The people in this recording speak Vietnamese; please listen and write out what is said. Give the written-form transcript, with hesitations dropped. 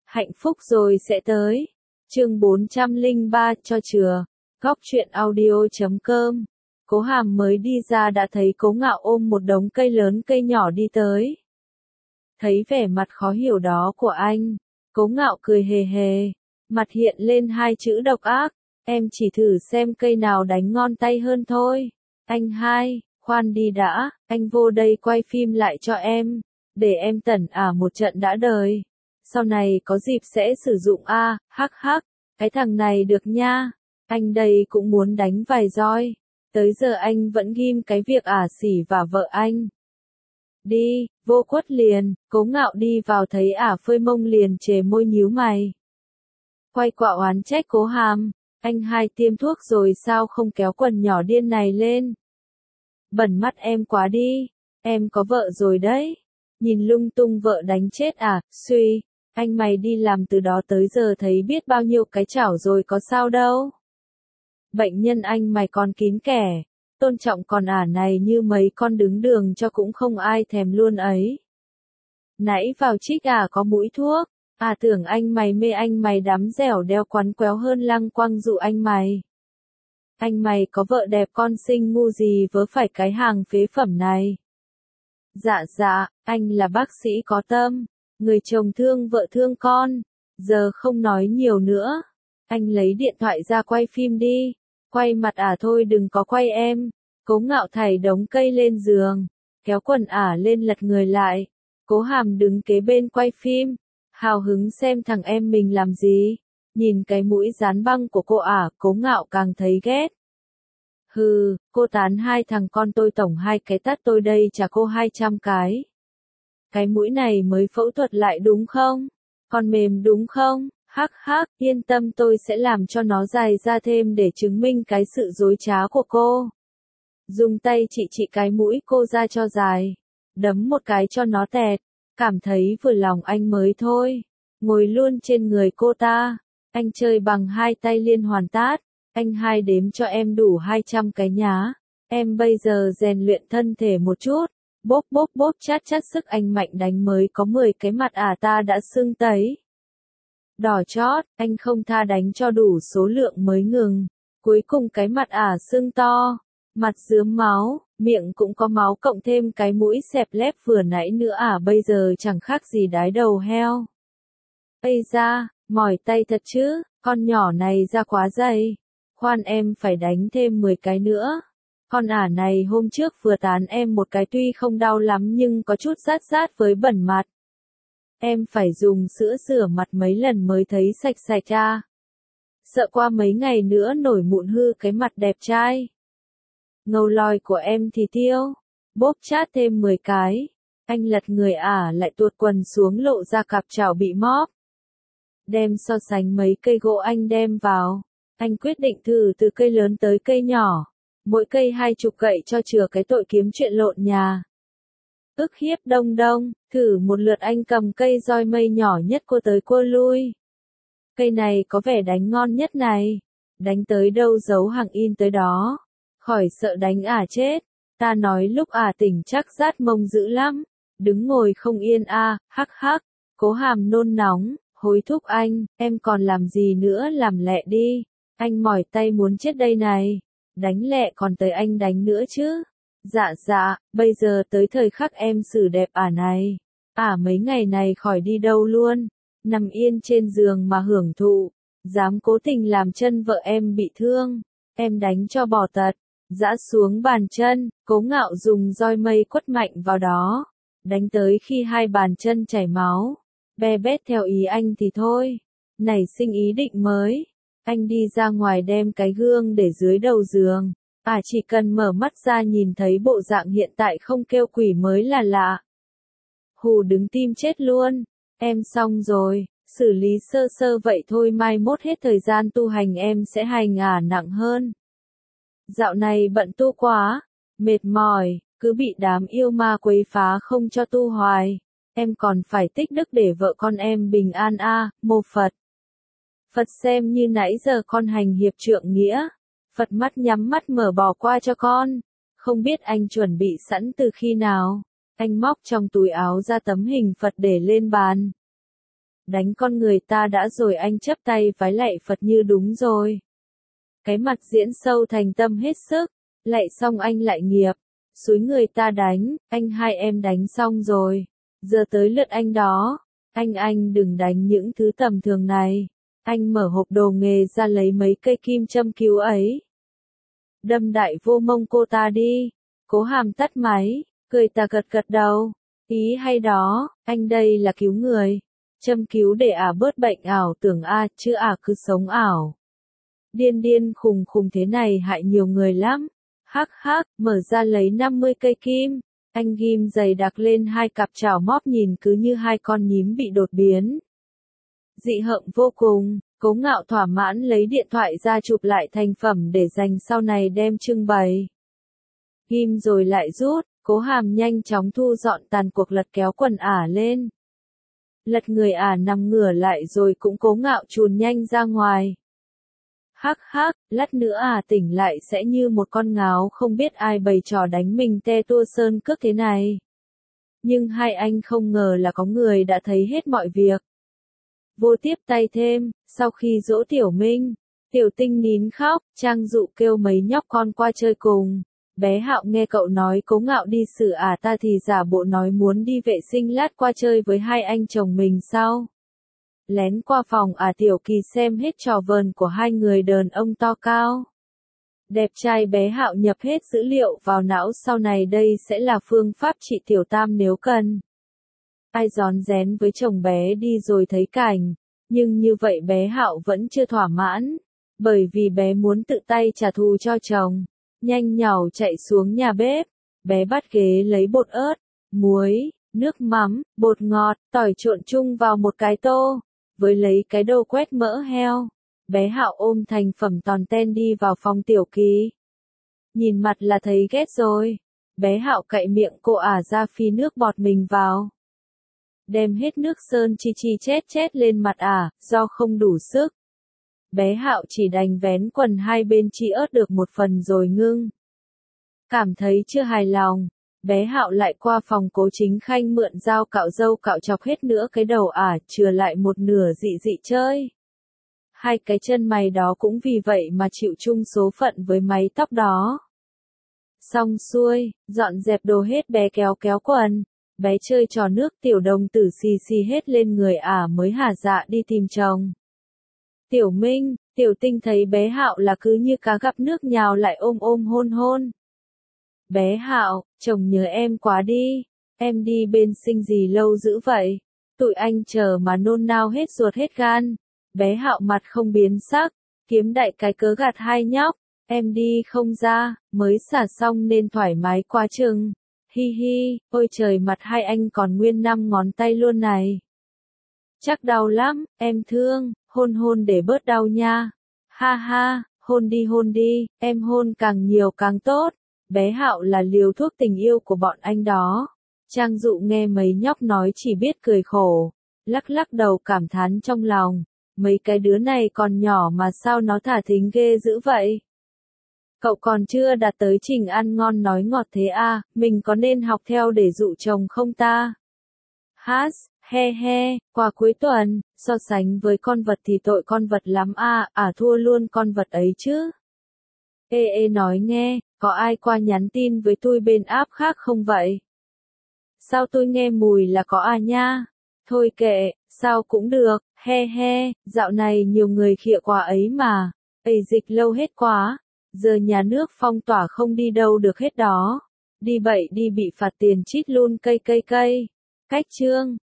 Hạnh phúc rồi sẽ tới. Chương 403 cho chừa. Góc truyện audio.com. Cố Hàm mới đi ra đã thấy Cố Ngạo ôm một đống cây lớn cây nhỏ đi tới. Thấy vẻ mặt khó hiểu đó của anh, Cố Ngạo cười hề hề, mặt hiện lên hai chữ độc ác, em chỉ thử xem cây nào đánh ngon tay hơn thôi. Anh hai, khoan đi đã, anh vô đây quay phim lại cho em, để em tẩn một trận đã đời. Sau này có dịp sẽ sử dụng hắc hắc, cái thằng này được nha, anh đây cũng muốn đánh vài roi. Tới giờ anh vẫn ghim cái việc xỉ vả vợ anh. Đi, vô quất liền, Cố Ngạo đi vào thấy phơi mông liền chề môi nhíu mày. Quay quạ oán trách Cố Hàm, anh hai tiêm thuốc rồi sao không kéo quần nhỏ điên này lên. Bẩn mắt em quá đi, em có vợ rồi đấy. Nhìn lung tung vợ đánh chết suy, anh mày đi làm từ đó tới giờ thấy biết bao nhiêu cái chảo rồi có sao đâu. Bệnh nhân anh mày còn kín kẻ, tôn trọng còn này như mấy con đứng đường cho cũng không ai thèm luôn ấy. Nãy vào trích có mũi thuốc, tưởng anh mày mê anh mày đắm dẻo đeo quắn quéo hơn lăng quăng dụ anh mày. Anh mày có vợ đẹp con xinh ngu gì vớ phải cái hàng phế phẩm này. Dạ, anh là bác sĩ có tâm, người chồng thương vợ thương con, giờ không nói nhiều nữa. Anh lấy điện thoại ra quay phim đi, quay mặt thôi đừng có quay em. Cố Ngạo thảy đống cây lên giường, kéo quần lên lật người lại. Cố Hàm đứng kế bên quay phim, hào hứng xem thằng em mình làm gì. Nhìn cái mũi dán băng của cô Cố Ngạo càng thấy ghét. Hừ, cô tán hai thằng con tôi tổng hai cái tát tôi đây trả cô 200 cái. Cái mũi này mới phẫu thuật lại đúng không? Còn mềm đúng không? Hắc hắc, yên tâm tôi sẽ làm cho nó dài ra thêm để chứng minh cái sự dối trá của cô. Dùng tay chị cái mũi cô ra cho dài, đấm một cái cho nó tẹt, cảm thấy vừa lòng anh mới thôi. Ngồi luôn trên người cô ta, anh chơi bằng hai tay liên hoàn tát, anh hai đếm cho em đủ 200 cái nhá. Em bây giờ rèn luyện thân thể một chút, bốp chát sức anh mạnh đánh mới có 10 cái mặt ta đã sưng tấy. Đỏ chót, anh không tha đánh cho đủ số lượng mới ngừng. Cuối cùng cái mặt sưng to, mặt rướm máu, miệng cũng có máu cộng thêm cái mũi xẹp lép vừa nãy nữa bây giờ chẳng khác gì đái đầu heo. Ây da, mỏi tay thật chứ, con nhỏ này ra quá dày. Khoan em phải đánh thêm 10 cái nữa. Con này hôm trước vừa tán em một cái tuy không đau lắm nhưng có chút rát với bẩn mặt. Em phải dùng sữa rửa mặt mấy lần mới thấy sạch Sợ qua mấy ngày nữa nổi mụn hư cái mặt đẹp trai. Ngầu lòi của em thì tiêu. Bóp chát thêm 10 cái. Anh lật người lại tuột quần xuống lộ ra cặp chảo bị móp. Đem so sánh mấy cây gỗ anh đem vào. Anh quyết định thử từ cây lớn tới cây nhỏ. Mỗi cây 20 gậy cho chừa cái tội kiếm chuyện lộn nhà. Ức hiếp đông, thử một lượt anh cầm cây roi mây nhỏ nhất cô tới cô lui. Cây này có vẻ đánh ngon nhất này. Đánh tới đâu giấu hàng in tới đó. Khỏi sợ đánh chết. Ta nói lúc tỉnh chắc rát mông dữ lắm. Đứng ngồi không yên hắc hắc. Cố Hàm nôn nóng, hối thúc anh, em còn làm gì nữa làm lẹ đi. Anh mỏi tay muốn chết đây này. Đánh lẹ còn tới anh đánh nữa chứ. Dạ, bây giờ tới thời khắc em xử đẹp này. Mấy ngày này khỏi đi đâu luôn. Nằm yên trên giường mà hưởng thụ. Dám cố tình làm chân vợ em bị thương. Em đánh cho bỏ tật. Dã xuống bàn chân, Cố Ngạo dùng roi mây quất mạnh vào đó. Đánh tới khi hai bàn chân chảy máu. Be bét theo ý anh thì thôi. Nảy sinh ý định mới. Anh đi ra ngoài đem cái gương để dưới đầu giường. Chỉ cần mở mắt ra nhìn thấy bộ dạng hiện tại không kêu quỷ mới là lạ. Hù đứng tim chết luôn. Em xong rồi, xử lý sơ vậy thôi mai mốt hết thời gian tu hành em sẽ hành nặng hơn. Dạo này bận tu quá, mệt mỏi, cứ bị đám yêu ma quấy phá không cho tu hoài. Em còn phải tích đức để vợ con em bình an mô Phật. Phật xem như nãy giờ con hành hiệp trượng nghĩa. Phật mắt nhắm mắt mở bỏ qua cho con. Không biết anh chuẩn bị sẵn từ khi nào. Anh móc trong túi áo ra tấm hình Phật để lên bàn. Đánh con người ta đã rồi anh chấp tay vái lạy Phật như đúng rồi. Cái mặt diễn sâu thành tâm hết sức, lạy xong anh lại nghiệp, xúi người ta đánh, anh hai em đánh xong rồi, giờ tới lượt anh đó, anh đừng đánh những thứ tầm thường này, anh mở hộp đồ nghề ra lấy mấy cây kim châm cứu ấy. Đâm đại vô mông cô ta đi, Cố Hàm tắt máy, cười ta gật gật đầu, ý hay đó, anh đây là cứu người, châm cứu để bớt bệnh ảo tưởng chứ cứ sống ảo. Điên điên khùng khùng thế này hại nhiều người lắm. Hắc hắc, mở ra lấy 50 cây kim. Anh ghim dày đặc lên hai cặp chảo móp nhìn cứ như hai con nhím bị đột biến. Dị hợm vô cùng, Cố Ngạo thỏa mãn lấy điện thoại ra chụp lại thành phẩm để dành sau này đem trưng bày. Ghim rồi lại rút, Cố Hàm nhanh chóng thu dọn tàn cuộc lật kéo quần lên. Lật người nằm ngửa lại rồi cũng Cố Ngạo chùn nhanh ra ngoài. Hắc hắc, lát nữa tỉnh lại sẽ như một con ngáo không biết ai bày trò đánh mình te tua sơn cước thế này. Nhưng hai anh không ngờ là có người đã thấy hết mọi việc. Vô tiếp tay thêm, sau khi dỗ Tiểu Minh, Tiểu Tinh nín khóc, Trang Dụ kêu mấy nhóc con qua chơi cùng. Bé Hạo nghe cậu nói Cố Ngạo đi xử ta thì giả bộ nói muốn đi vệ sinh lát qua chơi với hai anh chồng mình sau. Lén qua phòng Tiểu Kỳ xem hết trò vờn của hai người đàn ông to cao. Đẹp trai bé Hạo nhập hết dữ liệu vào não sau này đây sẽ là phương pháp trị tiểu tam nếu cần. Ai rón rén với chồng bé đi rồi thấy cảnh, nhưng như vậy bé Hạo vẫn chưa thỏa mãn, bởi vì bé muốn tự tay trả thù cho chồng. Nhanh nhảu chạy xuống nhà bếp, bé bắt ghế lấy bột ớt, muối, nước mắm, bột ngọt, tỏi trộn chung vào một cái tô. Với lấy cái đầu quét mỡ heo, bé Hạo ôm thành phẩm tòn ten đi vào phòng Tiểu Kỳ. Nhìn mặt là thấy ghét rồi, bé Hạo cạy miệng cô ra phi nước bọt mình vào. Đem hết nước sơn chi chét lên mặt do không đủ sức. Bé Hạo chỉ đành vén quần hai bên chi ớt được một phần rồi ngưng. Cảm thấy chưa hài lòng, bé Hạo lại qua phòng Cố Chính Khanh mượn dao cạo râu cạo chọc hết nữa cái đầu chừa lại một nửa dị chơi. Hai cái chân mày đó cũng vì vậy mà chịu chung số phận với mái tóc đó. Xong xuôi, dọn dẹp đồ hết bé kéo quần, bé chơi trò nước tiểu đồng tử xì hết lên người mới hả dạ đi tìm chồng. Tiểu Minh, Tiểu Tinh thấy bé Hạo là cứ như cá gặp nước nhào lại ôm hôn. Bé Hạo, chồng nhớ em quá đi, em đi bên sinh gì lâu dữ vậy, tụi anh chờ mà nôn nao hết ruột hết gan. Bé Hạo mặt không biến sắc, kiếm đại cái cớ gạt hai nhóc, em đi không ra, mới xả xong nên thoải mái quá chừng. Hi hi, ôi trời mặt hai anh còn nguyên 5 ngón tay luôn này. Chắc đau lắm, em thương, hôn để bớt đau nha. Ha ha, hôn đi, em hôn càng nhiều càng tốt. Bé Hạo là liều thuốc tình yêu của bọn anh đó. Trang Dụ nghe mấy nhóc nói chỉ biết cười khổ, lắc đầu cảm thán trong lòng. Mấy cái đứa này còn nhỏ mà sao nó thả thính ghê dữ vậy? Cậu còn chưa đạt tới trình ăn ngon nói ngọt thế mình có nên học theo để dụ chồng không ta? He, qua cuối tuần, so sánh với con vật thì tội con vật lắm thua luôn con vật ấy chứ. Ê nói nghe, có ai qua nhắn tin với tôi bên app khác không vậy? Sao tôi nghe mùi là có nha? Thôi kệ, sao cũng được, he, dạo này nhiều người khịa quá ấy mà. Dịch lâu hết quá, giờ nhà nước phong tỏa không đi đâu được hết đó. Đi bậy đi bị phạt tiền chít luôn cây. Cách chương